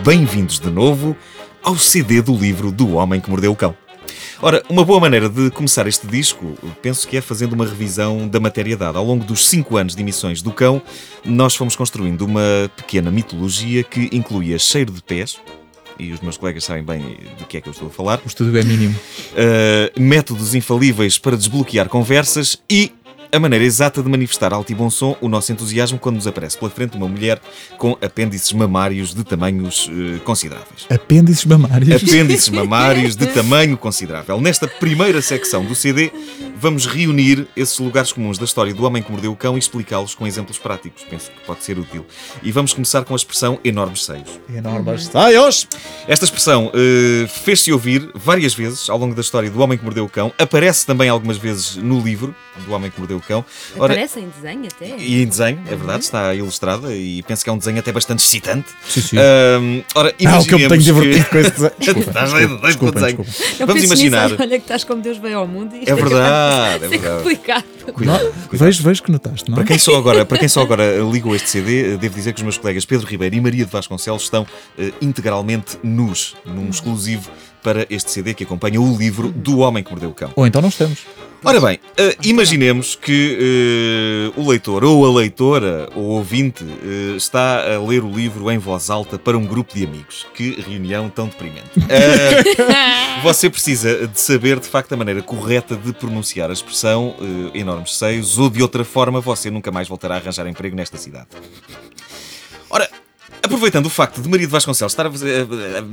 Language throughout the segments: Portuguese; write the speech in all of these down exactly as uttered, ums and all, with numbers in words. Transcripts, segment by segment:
bem-vindos de novo ao C D do livro do Homem que Mordeu o Cão. Ora, uma boa maneira de começar este disco, penso que é fazendo uma revisão da matéria dada. Ao longo dos cinco anos de emissões do Cão, nós fomos construindo uma pequena mitologia que incluía cheiro de pés, e os meus colegas sabem bem do que é que eu estou a falar. O estudo é mínimo. Uh, métodos infalíveis para desbloquear conversas e a maneira exata de manifestar alto e bom som o nosso entusiasmo quando nos aparece pela frente uma mulher com apêndices mamários de tamanhos uh, consideráveis. Apêndices mamários? Apêndices mamários de tamanho considerável. Nesta primeira secção do C D, vamos reunir esses lugares comuns da história do Homem que Mordeu o Cão e explicá-los com exemplos práticos. Penso que pode ser útil. E vamos começar com a expressão enormes seios. Enormes seios! Esta expressão uh, fez-se ouvir várias vezes ao longo da história do Homem que Mordeu o Cão. Aparece também algumas vezes no livro do Homem que Mordeu o Cão. Ora, aparece em desenho até. E em desenho, é verdade, está ilustrada e penso que é um desenho até bastante excitante. Sim, sim. Uh, ora, ah, o que eu me tenho que... divertido com esse desenho. Desculpa, estás desculpa, desculpa, desenho. Eu Vamos imaginar. Nisso, olha que estás como Deus veio ao mundo. E é verdade, é verdade. Complicado. Cuidado, não, cuidado. Vejo, vejo que notaste, não é? Para quem só agora, para quem só agora ligou este C D, devo dizer que os meus colegas Pedro Ribeiro e Maria de Vasconcelos estão uh, integralmente nus, num exclusivo para este C D que acompanha o livro do Homem que Mordeu o Cão. Ou então não estamos. Ora bem, uh, imaginemos que uh, o leitor ou a leitora ou ouvinte uh, está a ler o livro em voz alta para um grupo de amigos. Que reunião tão deprimente. Uh, você precisa de saber, de facto, a maneira correta de pronunciar a expressão uh, enormes seios, ou de outra forma você nunca mais voltará a arranjar emprego nesta cidade. Ora, aproveitando o facto de Maria de Vasconcelos estar a fazer,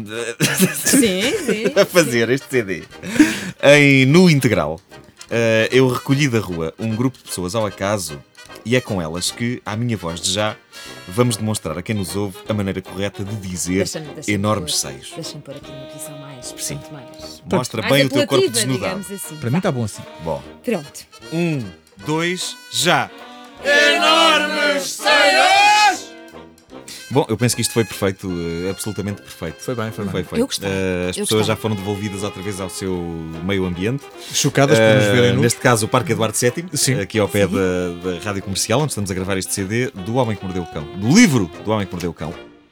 sim, sim, a fazer este C D em, no integral, Uh, eu recolhi da rua um grupo de pessoas ao acaso e é com elas que, à minha voz de já, vamos demonstrar a quem nos ouve a maneira correta de dizer deixa-me, deixa-me enormes pôr, seios. Deixa-me pôr aqui uma posição mais... Sim. mais mostra mais bem o teu corpo desnudado. assim. Para mim está bom assim. Bom. Pronto. Um, dois, já! Enormes seios! Bom, eu penso que isto foi perfeito, uh, absolutamente perfeito. Foi bem, foi bem. Foi, foi. Eu gostei. Uh, as eu pessoas gostei. já foram devolvidas outra vez ao seu meio ambiente. Chocadas por nos verem Uh, nus. neste caso, o Parque Eduardo sétimo, Sim. aqui ao pé da, da Rádio Comercial, onde estamos a gravar este C D do Homem que Mordeu o Cão. Do livro do Homem que Mordeu o Cão.